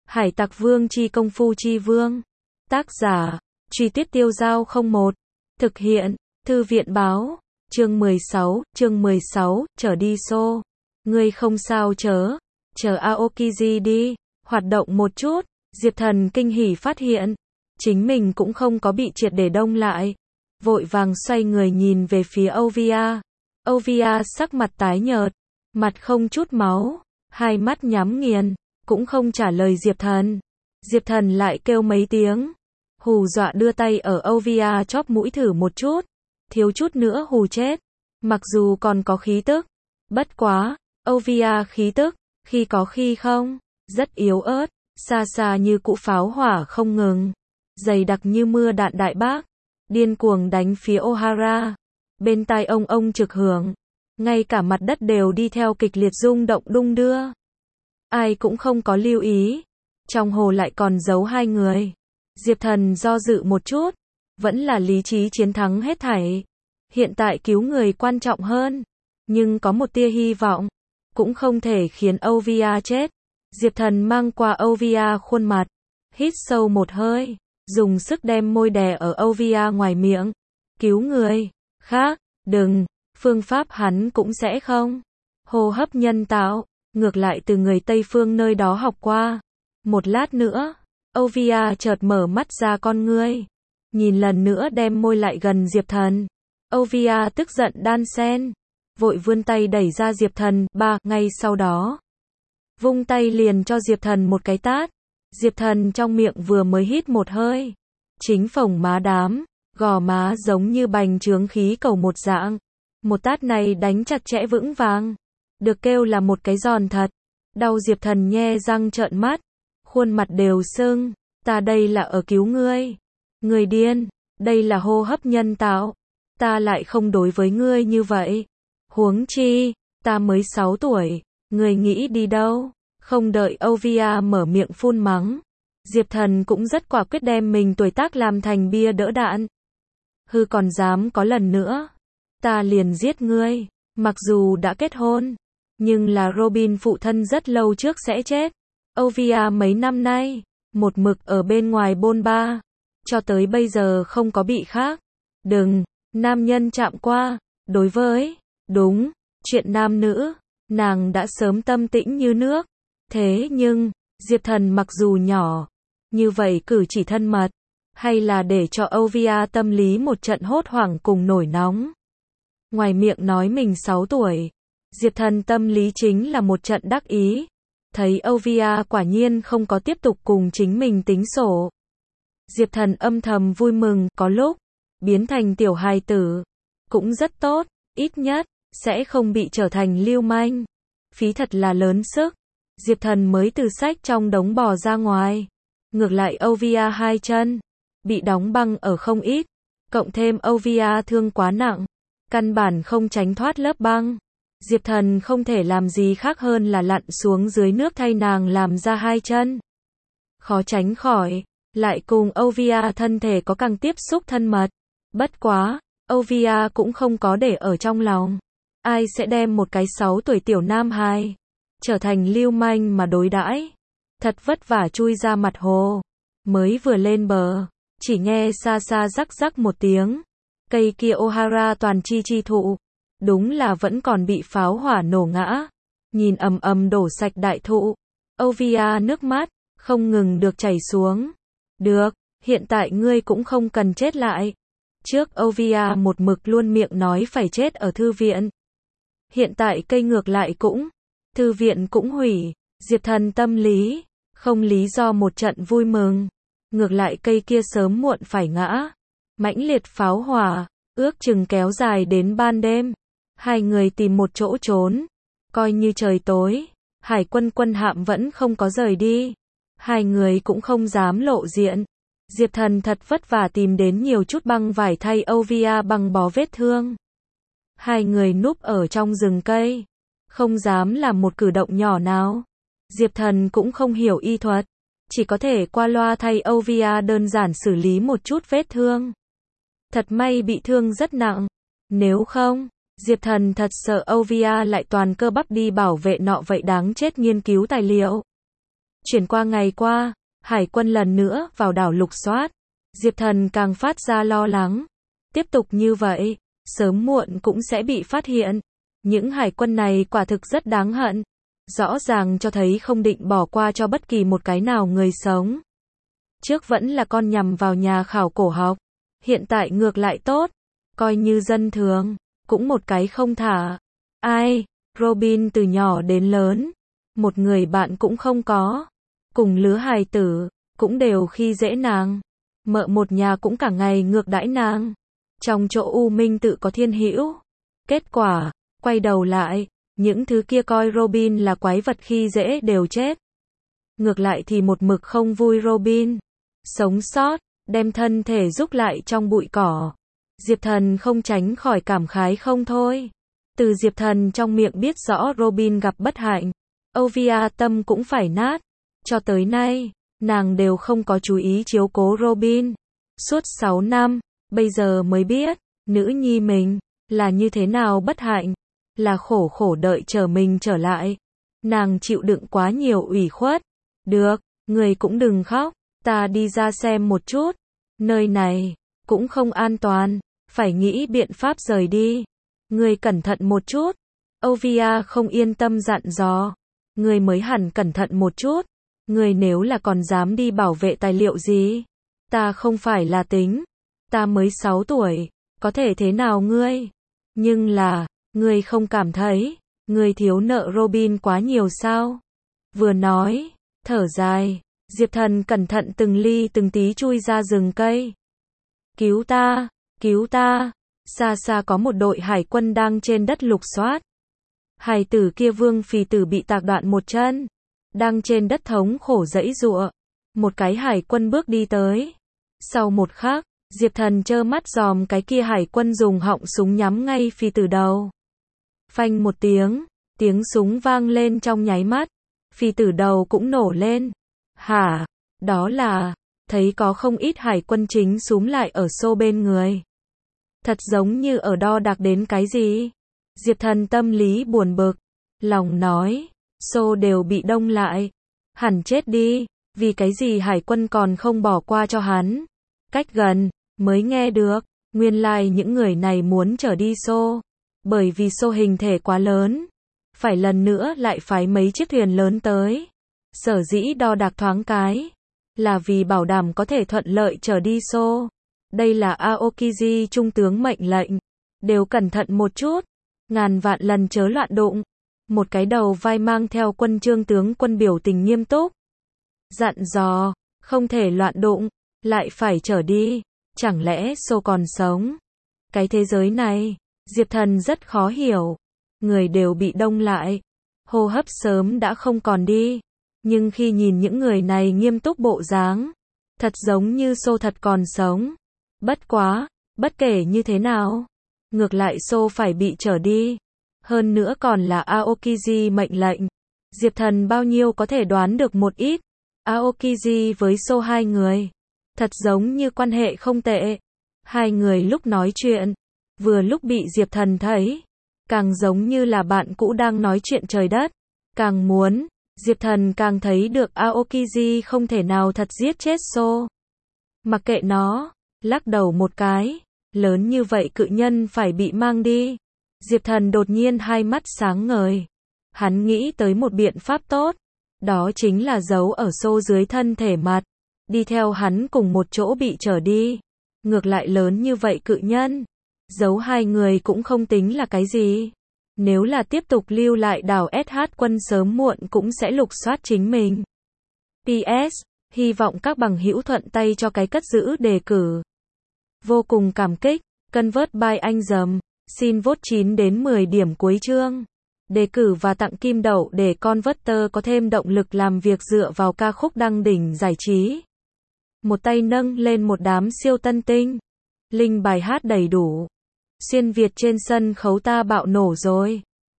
Hải Tặc Vương chi công phu chi vương. Tác giả, Truy Tuyết Tiêu Dao 01. Thực hiện, Thư viện báo. Chương 16, trở đi xô. Ngươi không sao chớ, chờ Aokiji đi, hoạt động một chút. Diệp Thần kinh hỉ phát hiện, chính mình cũng không có bị triệt để đông lại. Vội vàng xoay người nhìn về phía Ovia. Ovia sắc mặt tái nhợt, mặt không chút máu, hai mắt nhắm nghiền, cũng không trả lời Diệp Thần. Diệp Thần lại kêu mấy tiếng, hù dọa đưa tay ở Ovia chóp mũi thử một chút, thiếu chút nữa hù chết. Mặc dù còn có khí tức, bất quá, Ovia khí tức, khi có khi không, rất yếu ớt, xa xa như cỗ pháo hỏa không ngừng, dày đặc như mưa đạn đại bác, điên cuồng đánh phía Ohara. Bên tai ông trực hưởng, ngay cả mặt đất đều đi theo kịch liệt rung động đung đưa. Ai cũng không có lưu ý, trong hồ lại còn giấu hai người. Diệp Thần do dự một chút, vẫn là lý trí chiến thắng hết thảy. Hiện tại cứu người quan trọng hơn, nhưng có một tia hy vọng, cũng không thể khiến Ovia chết. Diệp Thần mang qua Ovia khuôn mặt, hít sâu một hơi, dùng sức đem môi đè ở Ovia ngoài miệng. Cứu người khác, đừng, phương pháp hắn cũng sẽ không. Hô hấp nhân tạo, ngược lại từ người Tây phương nơi đó học qua. Một lát nữa, Ovia chợt mở mắt ra con ngươi, nhìn lần nữa đem môi lại gần Diệp Thần. Ovia tức giận đan sen, vội vươn tay đẩy ra Diệp Thần, ngay sau đó, vung tay liền cho Diệp Thần một cái tát. Diệp Thần trong miệng vừa mới hít một hơi, chính phồng má đám, gò má giống như bành trướng khí cầu một dạng. Một tát này đánh chặt chẽ vững vàng, được kêu là một cái giòn thật. Đau Diệp Thần nhe răng trợn mắt, khuôn mặt đều sưng. Ta đây là ở cứu ngươi. Ngươi điên, đây là hô hấp nhân tạo. Ta lại không đối với ngươi như vậy. Huống chi, ta mới 6 tuổi, ngươi nghĩ đi đâu? Không đợi Ovia mở miệng phun mắng, Diệp Thần cũng rất quả quyết đem mình tuổi tác làm thành bia đỡ đạn. Hư còn dám có lần nữa, ta liền giết ngươi. Mặc dù đã kết hôn, nhưng là Robin phụ thân rất lâu trước sẽ chết. Ovia mấy năm nay, một mực ở bên ngoài bôn ba, cho tới bây giờ không có bị khác. Đừng, nam nhân chạm qua, đối với, đúng, chuyện nam nữ, nàng đã sớm tâm tĩnh như nước. Thế nhưng, Diệp Thần mặc dù nhỏ, như vậy cử chỉ thân mật, hay là để cho Ovia tâm lý một trận hốt hoảng cùng nổi nóng. Ngoài miệng nói mình 6 tuổi, Diệp Thần tâm lý chính là một trận đắc ý. Thấy Ovia quả nhiên không có tiếp tục cùng chính mình tính sổ. Diệp Thần âm thầm vui mừng, có lúc, biến thành tiểu hài tử, cũng rất tốt, ít nhất, sẽ không bị trở thành lưu manh. Phí thật là lớn sức. Diệp Thần mới từ sách trong đống bò ra ngoài. Ngược lại Ovia hai chân bị đóng băng ở không ít, cộng thêm Ovia thương quá nặng, căn bản không tránh thoát lớp băng. Diệp Thần không thể làm gì khác hơn là lặn xuống dưới nước thay nàng làm ra hai chân. Khó tránh khỏi, lại cùng Ovia thân thể có càng tiếp xúc thân mật. Bất quá, Ovia cũng không có để ở trong lòng. Ai sẽ đem một cái 6 tuổi tiểu nam hài trở thành lưu manh mà đối đãi. Thật vất vả chui ra mặt hồ, mới vừa lên bờ, chỉ nghe xa xa rắc rắc một tiếng. Cây kia Ohara toàn chi thụ, đúng là vẫn còn bị pháo hỏa nổ ngã. Nhìn ầm đổ sạch đại thụ, Ovia nước mắt không ngừng được chảy xuống. Được, hiện tại ngươi cũng không cần chết lại. Trước Ovia một mực luôn miệng nói phải chết ở thư viện. Hiện tại cây ngược lại cũng, thư viện cũng hủy. Diệp Thần tâm lý, không lý do một trận vui mừng. Ngược lại cây kia sớm muộn phải ngã. Mãnh liệt pháo hỏa, ước chừng kéo dài đến ban đêm. Hai người tìm một chỗ trốn. Coi như trời tối, hải quân hạm vẫn không có rời đi. Hai người cũng không dám lộ diện. Diệp Thần thật vất vả tìm đến nhiều chút băng vải thay Ovia băng bó vết thương. Hai người núp ở trong rừng cây, không dám làm một cử động nhỏ nào. Diệp Thần cũng không hiểu y thuật, chỉ có thể qua loa thay Ovia đơn giản xử lý một chút vết thương. Thật may bị thương rất nặng, nếu không, Diệp Thần thật sợ Ovia lại toàn cơ bắp đi bảo vệ nọ vậy đáng chết nghiên cứu tài liệu. Chuyển qua ngày qua, hải quân lần nữa vào đảo lục soát. Diệp Thần càng phát ra lo lắng. Tiếp tục như vậy, sớm muộn cũng sẽ bị phát hiện. Những hải quân này quả thực rất đáng hận. Rõ ràng cho thấy không định bỏ qua cho bất kỳ một cái nào người sống. Trước vẫn là con nhằm vào nhà khảo cổ học. Hiện tại ngược lại tốt. Coi như dân thường, cũng một cái không thả. Ai, Robin từ nhỏ đến lớn. Một người bạn cũng không có. Cùng lứa hài tử, cũng đều khi dễ nàng. Mợ một nhà cũng cả ngày ngược đãi nàng. Trong chỗ U Minh tự có thiên hữu. Kết quả, quay đầu lại, những thứ kia coi Robin là quái vật khi dễ đều chết. Ngược lại thì một mực không vui Robin. Sống sót, đem thân thể rúc lại trong bụi cỏ. Diệp Thần không tránh khỏi cảm khái không thôi. Từ Diệp Thần trong miệng biết rõ Robin gặp bất hạnh. Ovia tâm cũng phải nát. Cho tới nay, nàng đều không có chú ý chiếu cố Robin. Suốt 6 năm, bây giờ mới biết, nữ nhi mình, là như thế nào bất hạnh. Là khổ khổ đợi chờ mình trở lại. Nàng chịu đựng quá nhiều ủy khuất. Được, người cũng đừng khóc, ta đi ra xem một chút. Nơi này, cũng không an toàn, phải nghĩ biện pháp rời đi. Người cẩn thận một chút. Ovia không yên tâm dặn dò. Người mới hẳn cẩn thận một chút. Người nếu là còn dám đi bảo vệ tài liệu gì. Ta không phải là tính. Ta mới 6 tuổi, có thể thế nào ngươi? Nhưng là, ngươi không cảm thấy, ngươi thiếu nợ Robin quá nhiều sao? Vừa nói, thở dài, Diệp Thần cẩn thận từng ly từng tí chui ra rừng cây. Cứu ta, cứu ta. Xa xa có một đội hải quân đang trên đất lục soát. Hải tử kia Vương Phì Tử bị tạc đoạn một chân, đang trên đất thống khổ giãy giụa. Một cái hải quân bước đi tới. Sau một khắc, Diệp Thần trơ mắt dòm cái kia hải quân dùng họng súng nhắm ngay Phì Tử đầu. Phanh một tiếng, tiếng súng vang lên trong nháy mắt. Phì Tử đầu cũng nổ lên. Hả? Đó là, thấy có không ít hải quân chính xúm lại ở xô bên người. Thật giống như ở đo đạc đến cái gì? Diệp Thần tâm lý buồn bực. Lòng nói, xô đều bị đông lại. Hẳn chết đi, vì cái gì hải quân còn không bỏ qua cho hắn. Cách gần, mới nghe được, nguyên lai những người này muốn trở đi xô. Bởi vì xô hình thể quá lớn. Phải lần nữa lại phái mấy chiếc thuyền lớn tới. Sở dĩ đo đạc thoáng cái. Là vì bảo đảm có thể thuận lợi trở đi xô. Đây là Aokiji trung tướng mệnh lệnh. Đều cẩn thận một chút. Ngàn vạn lần chớ loạn đụng. Một cái đầu vai mang theo quân trương tướng quân biểu tình nghiêm túc. Dặn dò, không thể loạn đụng, lại phải trở đi. Chẳng lẽ xô còn sống? Cái thế giới này, Diệp Thần rất khó hiểu. Người đều bị đông lại. Hô hấp sớm đã không còn đi. Nhưng khi nhìn những người này nghiêm túc bộ dáng, thật giống như xô thật còn sống. Bất quá, bất kể như thế nào, ngược lại xô phải bị trở đi. Hơn nữa còn là Aokiji mệnh lệnh. Diệp Thần bao nhiêu có thể đoán được một ít. Aokiji với xô hai người, thật giống như quan hệ không tệ. Hai người lúc nói chuyện, vừa lúc bị Diệp Thần thấy, càng giống như là bạn cũ đang nói chuyện trời đất. Càng muốn, Diệp Thần càng thấy được Aokiji không thể nào thật giết chết xô. Mặc kệ nó, lắc đầu một cái, lớn như vậy cự nhân phải bị mang đi. Diệp Thần đột nhiên hai mắt sáng ngời. Hắn nghĩ tới một biện pháp tốt, đó chính là giấu ở xô dưới thân thể mặt, đi theo hắn cùng một chỗ bị trở đi. Ngược lại lớn như vậy cự nhân, giấu hai người cũng không tính là cái gì. Nếu là tiếp tục lưu lại đảo SH quân sớm muộn cũng sẽ lục soát chính mình. PS, hy vọng các bằng hữu thuận tay cho cái cất giữ đề cử. Vô cùng cảm kích, convert by anh dầm, xin vote 9 đến 10 điểm cuối chương. Đề cử và tặng kim đậu để Converter có thêm động lực làm việc dựa vào ca khúc đăng đỉnh giải trí. Một tay nâng lên một đám siêu tân tinh. Link bài hát đầy đủ. Xuyên Việt trên sân khấu ta bạo nổ rồi.